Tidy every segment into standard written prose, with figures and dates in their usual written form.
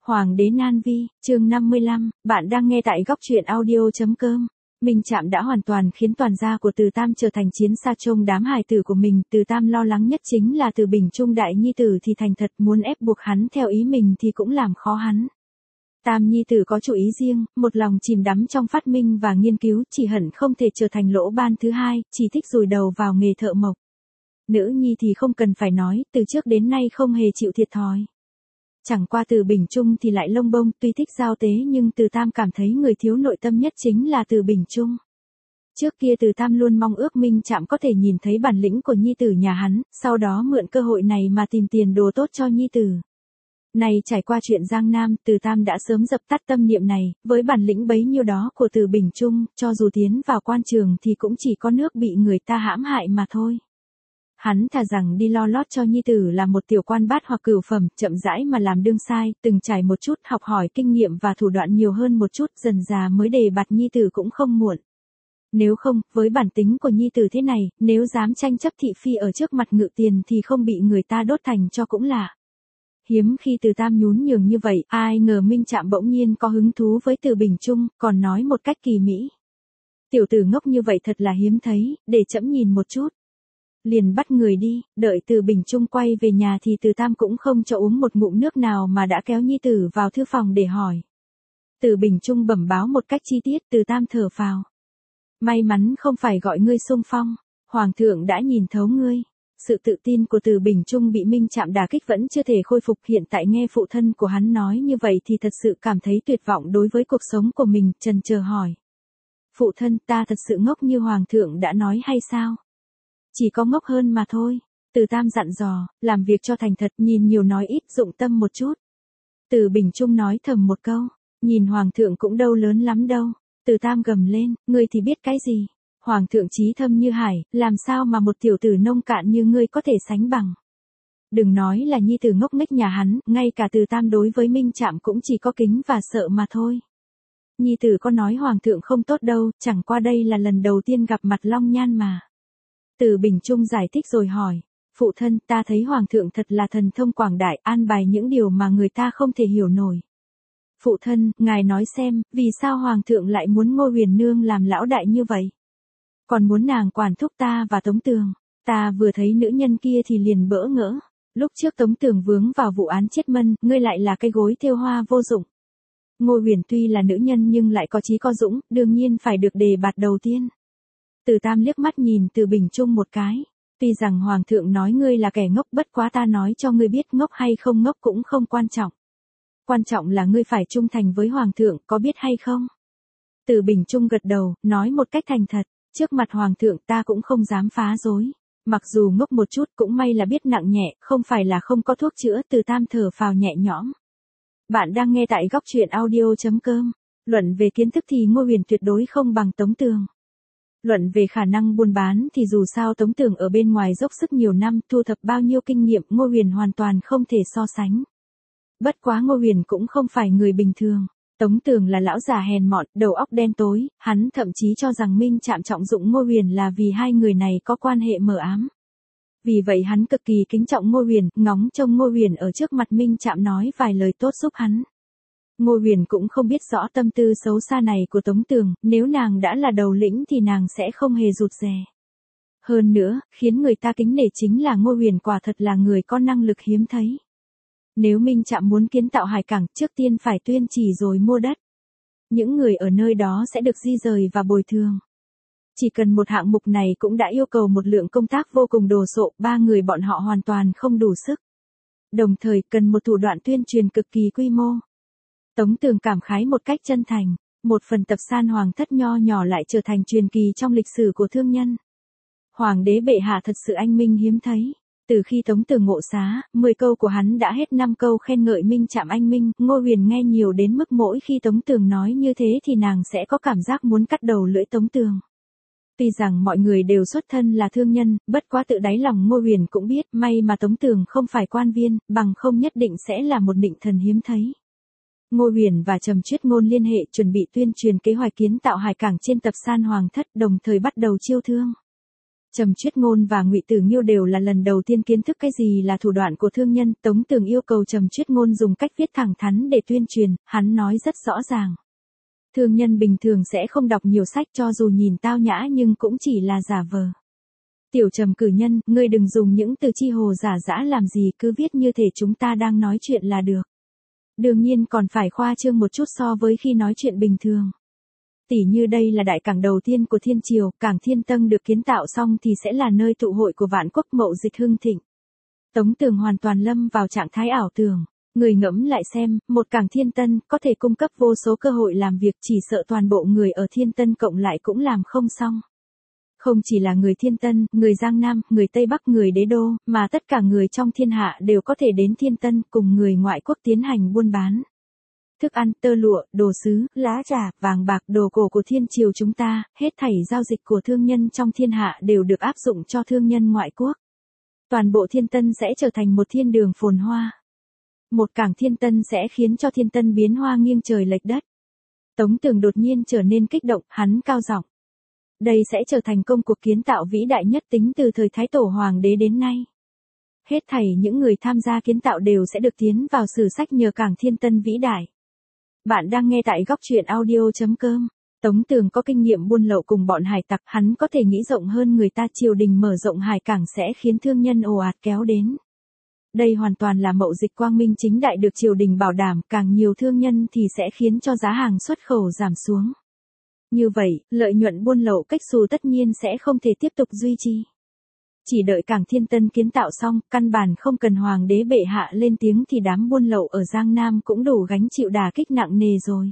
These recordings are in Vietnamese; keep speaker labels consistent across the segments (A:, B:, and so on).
A: Hoàng đế Nan Vi, chương 55, bạn đang nghe tại góc truyện audio.com. Minh Trạm đã hoàn toàn khiến toàn gia của Từ Tam trở thành chiến xa trông đám hài tử của mình. Từ Tam lo lắng nhất chính là Từ Bình Trung đại nhi tử thì thành thật, muốn ép buộc hắn theo ý mình thì cũng làm khó hắn. Tam nhi tử có chủ ý riêng, một lòng chìm đắm trong phát minh và nghiên cứu, chỉ hận không thể trở thành lỗ ban thứ hai, chỉ thích dùi đầu vào nghề thợ mộc. Nữ nhi thì không cần phải nói, từ trước đến nay không hề chịu thiệt thòi. Chẳng qua Từ Bình Trung thì lại lông bông, tuy thích giao tế nhưng Từ Tam cảm thấy người thiếu nội tâm nhất chính là Từ Bình Trung. Trước kia Từ Tam luôn mong ước Minh Trạm có thể nhìn thấy bản lĩnh của nhi tử nhà hắn, sau đó mượn cơ hội này mà tìm tiền đồ tốt cho nhi tử. Này trải qua chuyện Giang Nam, Từ Tam đã sớm dập tắt tâm niệm này, với bản lĩnh bấy nhiêu đó của Từ Bình Trung, cho dù tiến vào quan trường thì cũng chỉ có nước bị người ta hãm hại mà thôi. Hắn thà rằng đi lo lót cho nhi tử là một tiểu quan bát hoặc cửu phẩm, chậm rãi mà làm đương sai, từng trải một chút, học hỏi kinh nghiệm và thủ đoạn nhiều hơn một chút, dần già mới đề bạt nhi tử cũng không muộn. Nếu không, với bản tính của nhi tử thế này, nếu dám tranh chấp thị phi ở trước mặt ngự tiền thì không bị người ta đốt thành cho cũng lạ. Hiếm khi Từ Tam nhún nhường như vậy, ai ngờ Minh Trạm bỗng nhiên có hứng thú với Từ Bình Trung, còn nói một cách kỳ mỹ. Tiểu tử ngốc như vậy thật là hiếm thấy, để trẫm nhìn một chút. Liền bắt người đi, đợi Từ Bình Trung quay về nhà thì Từ Tam cũng không cho uống một ngụm nước nào mà đã kéo nhi tử vào thư phòng để hỏi. Từ Bình Trung bẩm báo một cách chi tiết, Từ Tam thở phào. May mắn không phải gọi ngươi xung phong, Hoàng thượng đã nhìn thấu ngươi. Sự tự tin của Từ Bình Trung bị Minh Trạm đả kích vẫn chưa thể khôi phục, hiện tại nghe phụ thân của hắn nói như vậy thì thật sự cảm thấy tuyệt vọng đối với cuộc sống của mình, chần chờ hỏi. Phụ thân, ta thật sự ngốc như Hoàng thượng đã nói hay sao? Chỉ có ngốc hơn mà thôi. Từ Tam dặn dò, làm việc cho thành thật, nhìn nhiều nói ít, dụng tâm một chút. Từ Bình Trung nói thầm một câu, nhìn Hoàng thượng cũng đâu lớn lắm đâu. Từ Tam gầm lên, ngươi thì biết cái gì? Hoàng thượng trí thâm như hải, làm sao mà một tiểu tử nông cạn như ngươi có thể sánh bằng? Đừng nói là nhi tử ngốc nghếch nhà hắn, ngay cả Từ Tam đối với Minh Trạm cũng chỉ có kính và sợ mà thôi. Nhi tử có nói Hoàng thượng không tốt đâu, chẳng qua đây là lần đầu tiên gặp mặt Long Nhan mà. Từ Bình Trung giải thích rồi hỏi, phụ thân, ta thấy Hoàng thượng thật là thần thông quảng đại, an bài những điều mà người ta không thể hiểu nổi. Phụ thân, ngài nói xem, vì sao Hoàng thượng lại muốn Ngô Huyền Nương làm lão đại như vậy? Còn muốn nàng quản thúc ta và Tống Tường. Ta vừa thấy nữ nhân kia thì liền bỡ ngỡ. Lúc trước Tống Tường vướng vào vụ án chết Mân, ngươi lại là cây gối thêu hoa vô dụng. Ngô Huyền tuy là nữ nhân nhưng lại có chí có dũng, đương nhiên phải được đề bạt đầu tiên. Từ Tam liếc mắt nhìn Từ Bình Trung một cái. Tuy rằng Hoàng thượng nói ngươi là kẻ ngốc, bất quá ta nói cho ngươi biết, ngốc hay không ngốc cũng không quan trọng. Quan trọng là ngươi phải trung thành với Hoàng thượng, có biết hay không? Từ Bình Trung gật đầu, nói một cách thành thật. Trước mặt Hoàng thượng ta cũng không dám phá dối. Mặc dù ngốc một chút cũng may là biết nặng nhẹ, không phải là không có thuốc chữa. Từ Tam thở phào nhẹ nhõm. Bạn đang nghe tại góc truyện audio.com. Luận về kiến thức thì Ngô Huyền tuyệt đối không bằng Tống Tường. Luận về khả năng buôn bán thì dù sao Tống Tường ở bên ngoài dốc sức nhiều năm, thu thập bao nhiêu kinh nghiệm, Ngô Huyền hoàn toàn không thể so sánh. Bất quá Ngô Huyền cũng không phải người bình thường. Tống Tường là lão già hèn mọn, đầu óc đen tối, hắn thậm chí cho rằng Minh Trạm trọng dụng Ngô Huyền là vì hai người này có quan hệ mờ ám. Vì vậy hắn cực kỳ kính trọng Ngô Huyền, ngóng trông Ngô Huyền ở trước mặt Minh Trạm nói vài lời tốt giúp hắn. Ngô Huyền cũng không biết rõ tâm tư xấu xa này của Tống Tường, nếu nàng đã là đầu lĩnh thì nàng sẽ không hề rụt rè. Hơn nữa, khiến người ta kính nể chính là Ngô Huyền quả thật là người có năng lực hiếm thấy. Nếu Minh Trạm muốn kiến tạo hải cảng, trước tiên phải tuyên chỉ rồi mua đất. Những người ở nơi đó sẽ được di rời và bồi thường. Chỉ cần một hạng mục này cũng đã yêu cầu một lượng công tác vô cùng đồ sộ, ba người bọn họ hoàn toàn không đủ sức. Đồng thời cần một thủ đoạn tuyên truyền cực kỳ quy mô. Tống Tường cảm khái một cách chân thành, một phần tập san hoàng thất nho nhỏ lại trở thành truyền kỳ trong lịch sử của thương nhân. Hoàng đế bệ hạ thật sự anh minh hiếm thấy. Từ khi Tống Tường ngộ xá, 10 câu của hắn đã hết 5 câu khen ngợi Minh Trạm anh minh, Ngô Huyền nghe nhiều đến mức mỗi khi Tống Tường nói như thế thì nàng sẽ có cảm giác muốn cắt đầu lưỡi Tống Tường. Tuy rằng mọi người đều xuất thân là thương nhân, bất quá tự đáy lòng Ngô Huyền cũng biết, may mà Tống Tường không phải quan viên, bằng không nhất định sẽ là một nịnh thần hiếm thấy. Ngô Huyền và Trầm Chuyết Ngôn liên hệ chuẩn bị tuyên truyền kế hoạch kiến tạo hải cảng trên tập san hoàng thất, đồng thời bắt đầu chiêu thương. Trầm Chuyết Ngôn và Ngụy Tử Nghiêu đều là lần đầu tiên kiến thức cái gì là thủ đoạn của thương nhân, Tống Tường yêu cầu Trầm Chuyết Ngôn dùng cách viết thẳng thắn để tuyên truyền, hắn nói rất rõ ràng. Thương nhân bình thường sẽ không đọc nhiều sách cho dù nhìn tao nhã nhưng cũng chỉ là giả vờ. Tiểu Trầm cử nhân, ngươi đừng dùng những từ chi hồ giả dã làm gì, cứ viết như thể chúng ta đang nói chuyện là được. Đương nhiên còn phải khoa trương một chút so với khi nói chuyện bình thường. Tỉ như đây là đại cảng đầu tiên của Thiên Triều, cảng Thiên Tân được kiến tạo xong thì sẽ là nơi tụ hội của vạn quốc mậu dịch hưng thịnh. Tống Tường hoàn toàn lâm vào trạng thái ảo tưởng. Người ngẫm lại xem, một cảng Thiên Tân có thể cung cấp vô số cơ hội làm việc, chỉ sợ toàn bộ người ở Thiên Tân cộng lại cũng làm không xong. Không chỉ là người Thiên Tân, người Giang Nam, người Tây Bắc, người Đế Đô, mà tất cả người trong thiên hạ đều có thể đến Thiên Tân cùng người ngoại quốc tiến hành buôn bán. Thức ăn, tơ lụa, đồ sứ, lá trà, vàng bạc, đồ cổ của Thiên Triều chúng ta, hết thảy giao dịch của thương nhân trong thiên hạ đều được áp dụng cho thương nhân ngoại quốc. Toàn bộ Thiên Tân sẽ trở thành một thiên đường phồn hoa. Một cảng Thiên Tân sẽ khiến cho Thiên Tân biến hoa nghiêng trời lệch đất. Tống Tường đột nhiên trở nên kích động, hắn cao giọng. Đây sẽ trở thành công cuộc kiến tạo vĩ đại nhất tính từ thời Thái Tổ Hoàng đế đến nay. Hết thảy những người tham gia kiến tạo đều sẽ được tiến vào sử sách nhờ cảng Thiên Tân vĩ đại. Bạn đang nghe tại góc truyện audio.com. Tống Tường có kinh nghiệm buôn lậu cùng bọn hải tặc, hắn có thể nghĩ rộng hơn người ta, triều đình mở rộng hải cảng sẽ khiến thương nhân ồ ạt kéo đến. Đây hoàn toàn là mậu dịch quang minh chính đại được triều đình bảo đảm, càng nhiều thương nhân thì sẽ khiến cho giá hàng xuất khẩu giảm xuống. Như vậy, lợi nhuận buôn lậu cách xù tất nhiên sẽ không thể tiếp tục duy trì. Chỉ đợi cảng Thiên Tân kiến tạo xong, căn bản không cần hoàng đế bệ hạ lên tiếng thì đám buôn lậu ở Giang Nam cũng đủ gánh chịu đả kích nặng nề rồi.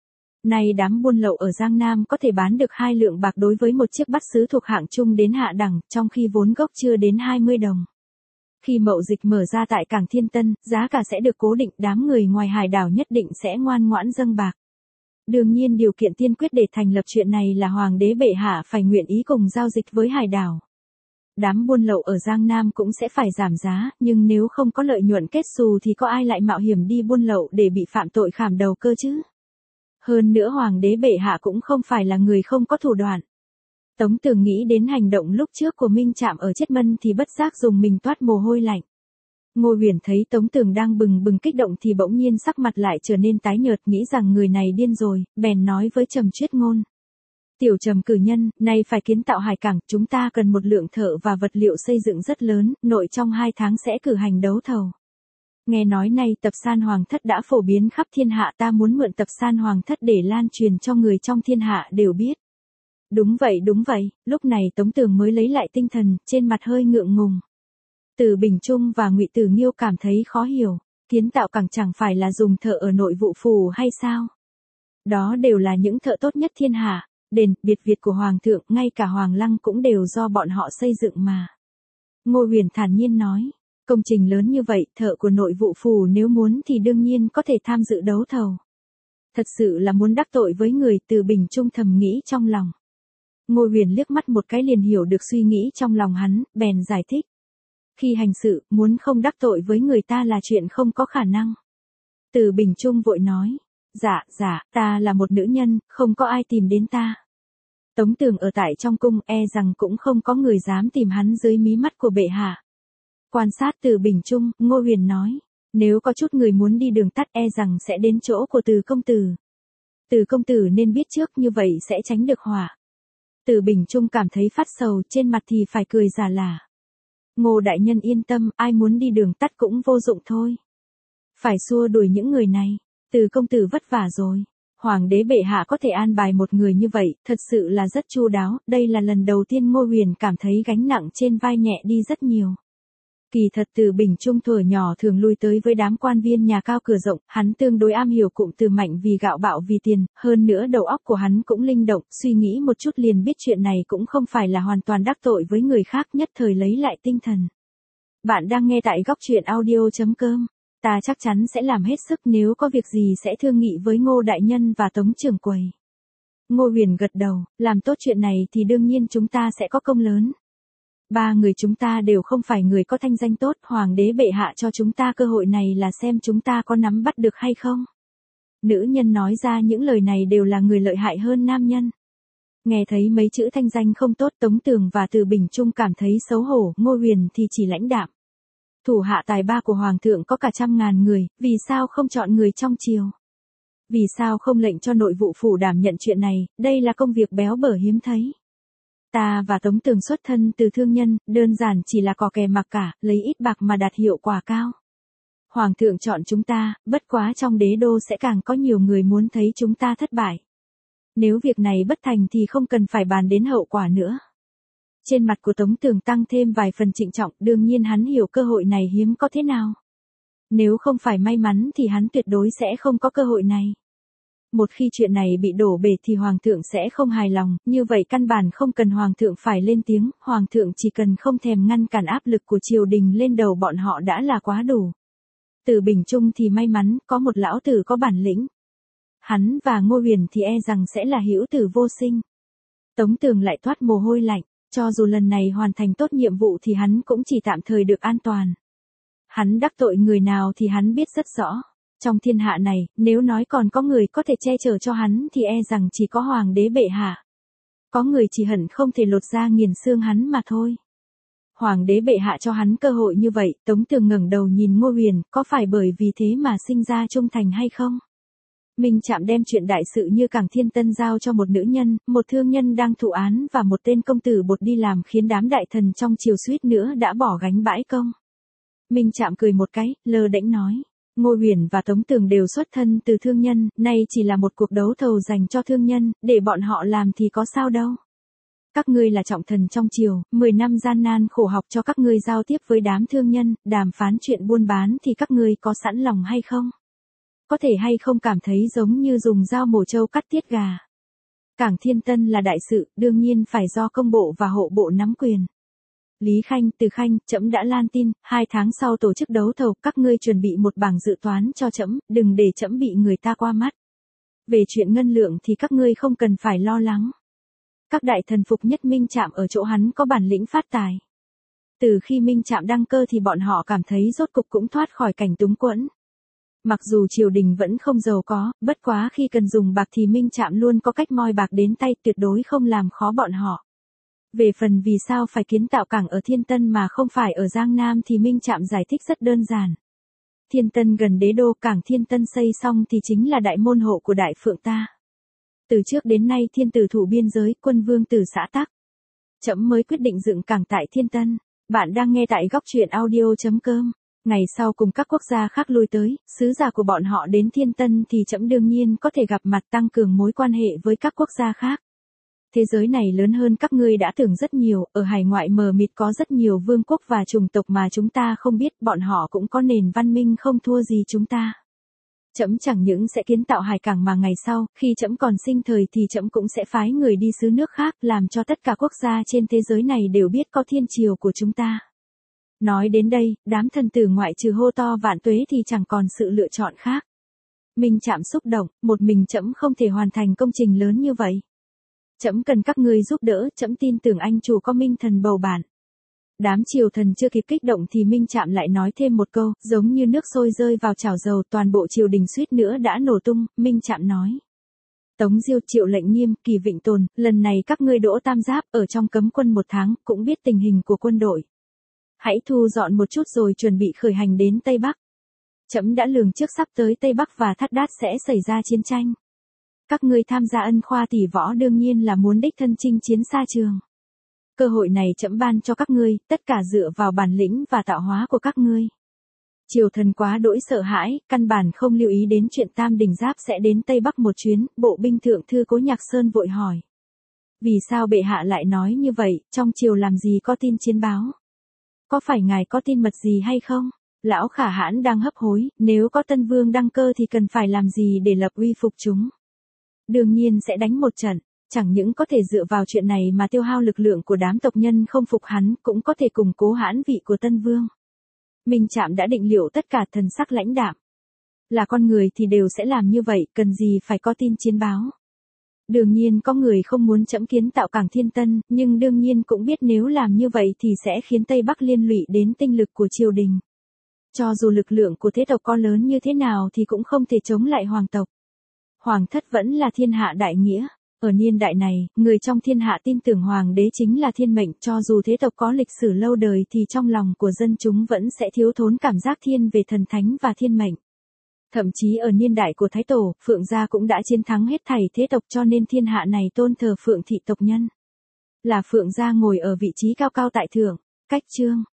A: Nay đám buôn lậu ở Giang Nam có thể bán được 2 lượng bạc đối với một chiếc bát sứ thuộc hạng trung đến hạ đẳng, trong khi vốn gốc chưa đến 20 đồng. Khi mậu dịch mở ra tại cảng Thiên Tân, giá cả sẽ được cố định, đám người ngoài hải đảo nhất định sẽ ngoan ngoãn dâng bạc. Đương nhiên điều kiện tiên quyết để thành lập chuyện này là hoàng đế bệ hạ phải nguyện ý cùng giao dịch với hải đảo. Đám buôn lậu ở Giang Nam cũng sẽ phải giảm giá, nhưng nếu không có lợi nhuận kết xù thì có ai lại mạo hiểm đi buôn lậu để bị phạm tội khảm đầu cơ chứ? Hơn nữa hoàng đế bệ hạ cũng không phải là người không có thủ đoạn. Tống Tường nghĩ đến hành động lúc trước của Minh Trạm ở Chiết Mân thì bất giác dùng mình toát mồ hôi lạnh. Ngô Huyền thấy Tống Tường đang bừng bừng kích động thì bỗng nhiên sắc mặt lại trở nên tái nhợt, nghĩ rằng người này điên rồi, bèn nói với Trầm Chuyết Ngôn. Tiểu Trầm cử nhân, nay phải kiến tạo hải cảng, chúng ta cần một lượng thợ và vật liệu xây dựng rất lớn, nội trong 2 tháng sẽ cử hành đấu thầu. Nghe nói nay tập san hoàng thất đã phổ biến khắp thiên hạ, ta muốn mượn tập san hoàng thất để lan truyền cho người trong thiên hạ đều biết. Đúng vậy, lúc này Tống Tường mới lấy lại tinh thần, trên mặt hơi ngượng ngùng. Từ Bình Trung và Ngụy Tử Nghiêu cảm thấy khó hiểu, kiến tạo cảng chẳng phải là dùng thợ ở nội vụ phủ hay sao? Đó đều là những thợ tốt nhất thiên hạ, đền, biệt viện của hoàng thượng, ngay cả hoàng lăng cũng đều do bọn họ xây dựng mà. Ngô Huyền thản nhiên nói, công trình lớn như vậy, thợ của nội vụ phủ nếu muốn thì đương nhiên có thể tham dự đấu thầu. Thật sự là muốn đắc tội với người, Từ Bình Trung thầm nghĩ trong lòng. Ngô Huyền liếc mắt một cái liền hiểu được suy nghĩ trong lòng hắn, bèn giải thích. Khi hành sự, muốn không đắc tội với người ta là chuyện không có khả năng. Từ Bình Trung vội nói, dạ, ta là một nữ nhân, không có ai tìm đến ta. Tống Tường ở tại trong cung, e rằng cũng không có người dám tìm hắn dưới mí mắt của bệ hạ. Quan sát Từ Bình Trung, Ngô Huyền nói, nếu có chút người muốn đi đường tắt e rằng sẽ đến chỗ của Từ công tử. Từ công tử nên biết trước, như vậy sẽ tránh được họa. Từ Bình Trung cảm thấy phát sầu, trên mặt thì phải cười giả lả. Ngô đại nhân yên tâm, ai muốn đi đường tắt cũng vô dụng thôi. Phải xua đuổi những người này, Từ công tử vất vả rồi. Hoàng đế bệ hạ có thể an bài một người như vậy, thật sự là rất chu đáo, đây là lần đầu tiên Ngô Huyền cảm thấy gánh nặng trên vai nhẹ đi rất nhiều. Kỳ thật Từ Bình Trung thuở nhỏ thường lui tới với đám quan viên nhà cao cửa rộng, hắn tương đối am hiểu cụm từ mạnh vì gạo bạo vì tiền, hơn nữa đầu óc của hắn cũng linh động, suy nghĩ một chút liền biết chuyện này cũng không phải là hoàn toàn đắc tội với người khác, nhất thời lấy lại tinh thần. Bạn đang nghe tại góc truyện audio.com. Ta chắc chắn sẽ làm hết sức, nếu có việc gì sẽ thương nghị với Ngô đại nhân và Tống trưởng quầy. Ngô Huyền gật đầu, làm tốt chuyện này thì đương nhiên chúng ta sẽ có công lớn. 3 người chúng ta đều không phải người có thanh danh tốt, hoàng đế bệ hạ cho chúng ta cơ hội này là xem chúng ta có nắm bắt được hay không. Nữ nhân nói ra những lời này đều là người lợi hại hơn nam nhân. Nghe thấy mấy chữ thanh danh không tốt, Tống Tường và Từ Bình Trung cảm thấy xấu hổ, Ngô Huyền thì chỉ lãnh đạm. Thủ hạ tài ba của Hoàng thượng có cả 100.000 người, vì sao không chọn người trong triều? Vì sao không lệnh cho nội vụ phủ đảm nhận chuyện này, đây là công việc béo bở hiếm thấy. Ta và Tống Tường xuất thân từ thương nhân, đơn giản chỉ là cò kè mặc cả, lấy ít bạc mà đạt hiệu quả cao. Hoàng thượng chọn chúng ta, bất quá trong đế đô sẽ càng có nhiều người muốn thấy chúng ta thất bại. Nếu việc này bất thành thì không cần phải bàn đến hậu quả nữa. Trên mặt của Tống Tường tăng thêm vài phần trịnh trọng, đương nhiên hắn hiểu cơ hội này hiếm có thế nào. Nếu không phải may mắn thì hắn tuyệt đối sẽ không có cơ hội này. Một khi chuyện này bị đổ bể thì Hoàng thượng sẽ không hài lòng, như vậy căn bản không cần Hoàng thượng phải lên tiếng, Hoàng thượng chỉ cần không thèm ngăn cản áp lực của triều đình lên đầu bọn họ đã là quá đủ. Từ Bình Trung thì may mắn, có một lão tử có bản lĩnh. Hắn và Ngô Huyền thì e rằng sẽ là hữu tử vô sinh. Tống Tường lại thoát mồ hôi lạnh, cho dù lần này hoàn thành tốt nhiệm vụ thì hắn cũng chỉ tạm thời được an toàn. Hắn đắc tội người nào thì hắn biết rất rõ. Trong thiên hạ này, nếu nói còn có người có thể che chở cho hắn thì e rằng chỉ có Hoàng đế bệ hạ. Có người chỉ hận không thể lột da nghiền xương hắn mà thôi. Hoàng đế bệ hạ cho hắn cơ hội như vậy, Tống Tường ngẩng đầu nhìn Ngô Huyền, có phải bởi vì thế mà sinh ra trung thành hay không? Minh Trạm đem chuyện đại sự như Cảng Thiên Tân giao cho một nữ nhân, một thương nhân đang thụ án và một tên công tử bột đi làm khiến đám đại thần trong triều suýt nữa đã bỏ gánh bãi công. Minh Trạm cười một cái, lơ đễnh nói. Ngô Huyền và Tống Tường đều xuất thân từ thương nhân, nay chỉ là một cuộc đấu thầu dành cho thương nhân, để bọn họ làm thì có sao đâu. Các ngươi là trọng thần trong triều, 10 năm gian nan khổ học cho các ngươi giao tiếp với đám thương nhân, đàm phán chuyện buôn bán thì các ngươi có sẵn lòng hay không? Có thể hay không cảm thấy giống như dùng dao mổ trâu cắt tiết gà. Cảng Thiên Tân là đại sự, đương nhiên phải do công bộ và hộ bộ nắm quyền. Lý Khanh, Từ Khanh, trẫm đã lan tin, 2 tháng sau tổ chức đấu thầu, các ngươi chuẩn bị một bảng dự toán cho trẫm, đừng để trẫm bị người ta qua mắt. Về chuyện ngân lượng thì các ngươi không cần phải lo lắng. Các đại thần phục nhất Minh Trạm ở chỗ hắn có bản lĩnh phát tài. Từ khi Minh Trạm đăng cơ thì bọn họ cảm thấy rốt cục cũng thoát khỏi cảnh túng quẫn. Mặc dù triều đình vẫn không giàu có, bất quá khi cần dùng bạc thì Minh Trạm luôn có cách moi bạc đến tay, tuyệt đối không làm khó bọn họ. Về phần vì sao phải kiến tạo cảng ở Thiên Tân mà không phải ở Giang Nam thì Minh Trạm giải thích rất đơn giản. Thiên Tân gần đế đô, cảng Thiên Tân xây xong thì chính là đại môn hộ của Đại Phượng ta. Từ trước đến nay thiên tử thủ biên giới, quân vương tử xã tắc. Trẫm mới quyết định dựng cảng tại Thiên Tân. Bạn đang nghe tại góc truyện audio.com. Ngày sau cùng các quốc gia khác lui tới, sứ giả của bọn họ đến Thiên Tân thì trẫm đương nhiên có thể gặp mặt tăng cường mối quan hệ với các quốc gia khác. Thế giới này lớn hơn các ngươi đã tưởng rất nhiều, ở hải ngoại mờ mịt có rất nhiều vương quốc và chủng tộc mà chúng ta không biết, bọn họ cũng có nền văn minh không thua gì chúng ta. Trẫm chẳng những sẽ kiến tạo hải cảng mà ngày sau, khi trẫm còn sinh thời thì trẫm cũng sẽ phái người đi xứ nước khác, làm cho tất cả quốc gia trên thế giới này đều biết có thiên triều của chúng ta. Nói đến đây, đám thần tử ngoại trừ hô to vạn tuế thì chẳng còn sự lựa chọn khác. Minh Trạm xúc động, một mình trẫm không thể hoàn thành công trình lớn như vậy. Trẫm cần các ngươi giúp đỡ, trẫm tin tưởng anh chủ có Minh thần bầu bạn. Đám triều thần chưa kịp kích động thì Minh Trạm lại nói thêm một câu, giống như nước sôi rơi vào chảo dầu, toàn bộ triều đình suýt nữa đã nổ tung. Minh Trạm nói. Tống Diêu, Triệu Lệnh Nghiêm, Kỳ Vịnh Tồn, lần này các ngươi đỗ tam giáp ở trong cấm quân 1 tháng, cũng biết tình hình của quân đội. Hãy thu dọn một chút rồi chuẩn bị khởi hành đến Tây Bắc. Trẫm đã lường trước sắp tới Tây Bắc và Thắt Đát sẽ xảy ra chiến tranh. Các ngươi tham gia ân khoa tỷ võ đương nhiên là muốn đích thân chinh chiến xa trường. Cơ hội này trẫm ban cho các ngươi, tất cả dựa vào bản lĩnh và tạo hóa của các ngươi. Triều thần quá đỗi sợ hãi, căn bản không lưu ý đến chuyện Tam Đình Giáp sẽ đến Tây Bắc một chuyến, bộ binh thượng thư Cố Nhạc Sơn vội hỏi. Vì sao bệ hạ lại nói như vậy, trong triều làm gì có tin chiến báo? Có phải ngài có tin mật gì hay không? Lão Khả Hãn đang hấp hối, nếu có Tân Vương đăng cơ thì cần phải làm gì để lập uy phục chúng? Đương nhiên sẽ đánh một trận, chẳng những có thể dựa vào chuyện này mà tiêu hao lực lượng của đám tộc nhân không phục hắn, cũng có thể củng cố hãn vị của Tân Vương. Minh Trạm đã định liệu tất cả, thần sắc lãnh đạm. Là con người thì đều sẽ làm như vậy, cần gì phải có tin chiến báo. Đương nhiên có người không muốn trẫm kiến tạo cảng Thiên Tân, nhưng đương nhiên cũng biết nếu làm như vậy thì sẽ khiến Tây Bắc liên lụy đến tinh lực của triều đình. Cho dù lực lượng của thế tộc có lớn như thế nào thì cũng không thể chống lại hoàng tộc. Hoàng thất vẫn là thiên hạ đại nghĩa. Ở niên đại này, người trong thiên hạ tin tưởng hoàng đế chính là thiên mệnh, cho dù thế tộc có lịch sử lâu đời thì trong lòng của dân chúng vẫn sẽ thiếu thốn cảm giác thiên về thần thánh và thiên mệnh. Thậm chí ở niên đại của Thái Tổ, Phượng gia cũng đã chiến thắng hết thảy thế tộc cho nên thiên hạ này tôn thờ Phượng thị tộc nhân. Là Phượng gia ngồi ở vị trí cao cao tại thượng. Cách chương